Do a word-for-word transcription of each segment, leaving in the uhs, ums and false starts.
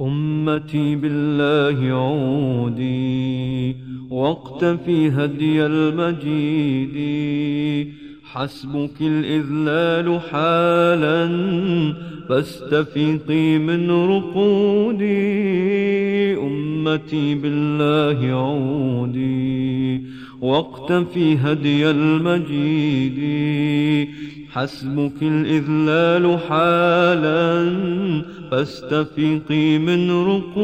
أمتي بالله عودي واقتفي هدي المجيد، حسبك الإذلال حالا فاستفيقي من رقودي. أمتي بالله عودي واقتفي هدي المجيد، حسبك الإذلال حالا فاستفيقي من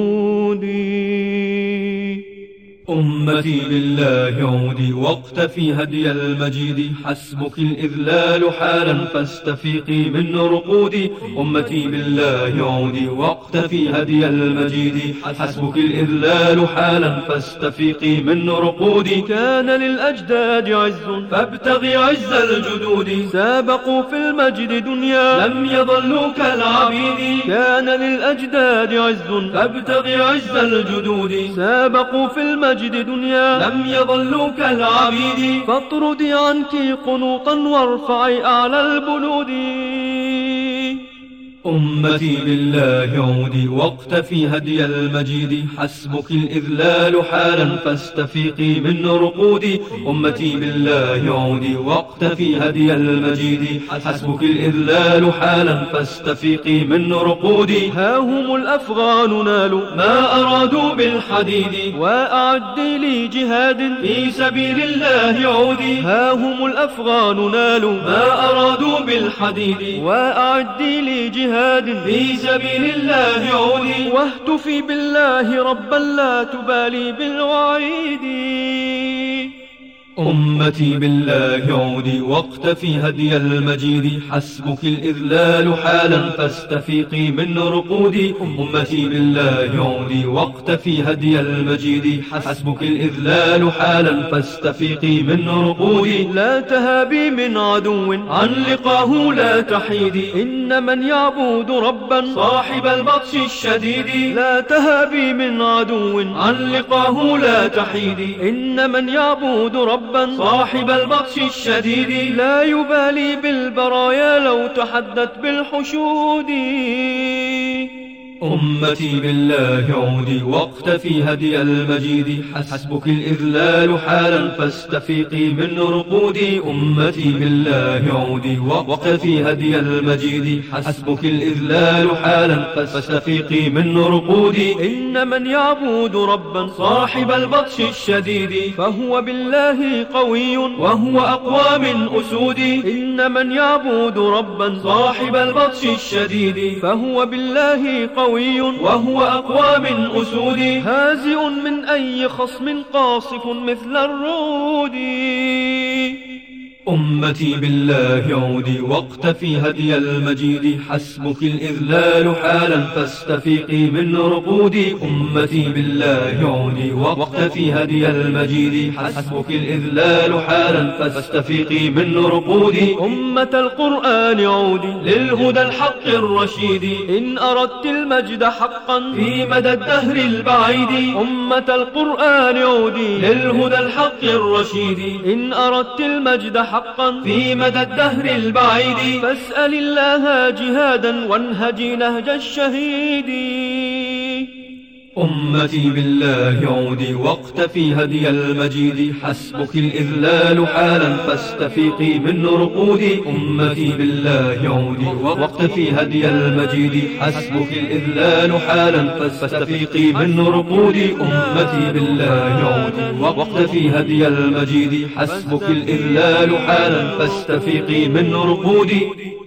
رقودي. أمتي بالله عودي واقتفي هدي المجيد، حسبك الإذلال حالا فاستفيقي من رقودي. أمتي بالله عودي واقتفي هدي المجيد، حسبك الإذلال حالا فاستفيقي من رقودي. كان للأجداد عز فابتغي عز الجدود، سابقوا في المجد دنيا لم يضلوا كالعبيد. كان للأجداد عز فابتغي عز الجدود، سابقوا في المجد دنيا لم يضلوا كالعبيد. فاطردي عنك قنوطا وارفعي أعلى البلود. أمتي بالله عودي واقتفي هدي المجيد، حسبك الإذلال حالا فاستفيقي من رقودي. أمتي بالله عودي واقتفي هدي المجيد، حسبك الإذلال حالا فاستفيقي من رقودي. ها هم الأفغان نالوا ما أرادوا بالحديد، وأعدي لي جهاد في سبيل الله عودي. ها هم الأفغان نالوا ما أرادوا بالحديد، وأعدي لي جهاد في سبيل الله عودي. واهتفي بالله ربا لا تبالي بالوعيد. أمتي بالله عودي واقتفي هدي المجيد، حسبك الإذلال حالا فاستفيقي من رقودي. أمتي بالله عودي واقتفي هدي المجيد، حسبك الإذلال حالا فاستفيقي من رقودي. لا تهابي من عدو عن لقاه لا تحيدي، إن من يعبد ربا صاحب البطش الشديد. لا تهابي من عدو عن لقاه لا تحيدي، إن من يعبد ربا صاحب البطش الشديد. لا يبالي بالبرايا لو تحدث بالحشود. أمتي بالله عودي واقتفي هدي المجيد، حسبك الإذلال حالا فاستفيقي من رقودي. أمتي بالله عودي واقتفي هدي المجيد، حسبك الإذلال حالا فاستفيقي من رقودي. إن من يعبد ربا صاحب البطش الشديد، فهو بالله قوي وهو أقوى من أسود. إن من يعبد ربا صاحب البطش الشديد، فهو بالله قوي وهو أقوى من أسود. هازئ من أي خصم قاصف مثل الرود. أمتي بالله عودي واقتفي هدي المجيد، حسبك الإذلال حالا فاستفيقي من رقودي. أمتي بالله عودي واقتفي هدي المجيد، حسبك الإذلال حالا فاستفيقي من رقودي. أمة القرآن عودي للهدى الحق الرشيد، إن أردت المجد حقا في مدى الدهر البعيد. أمة القرآن عودي للهدى الحق الرشيد، إن أردت المجد حقا في مدى الدهر البعيد. فاسأل الله جهادا وانهجي نهج الشهيد. أمتي بالله عودي واقتفي هدي المجيد، حسبك الإذلال حالا فاستفيقي من رقودي. أمتي بالله عودي واقتفي هدي المجيد، حسبك الإذلال حالا فاستفيقي من رقودي. أمتي بالله عودي واقتفي هدي المجيد، حسبك الإذلال حالا فاستفيقي من رقودي.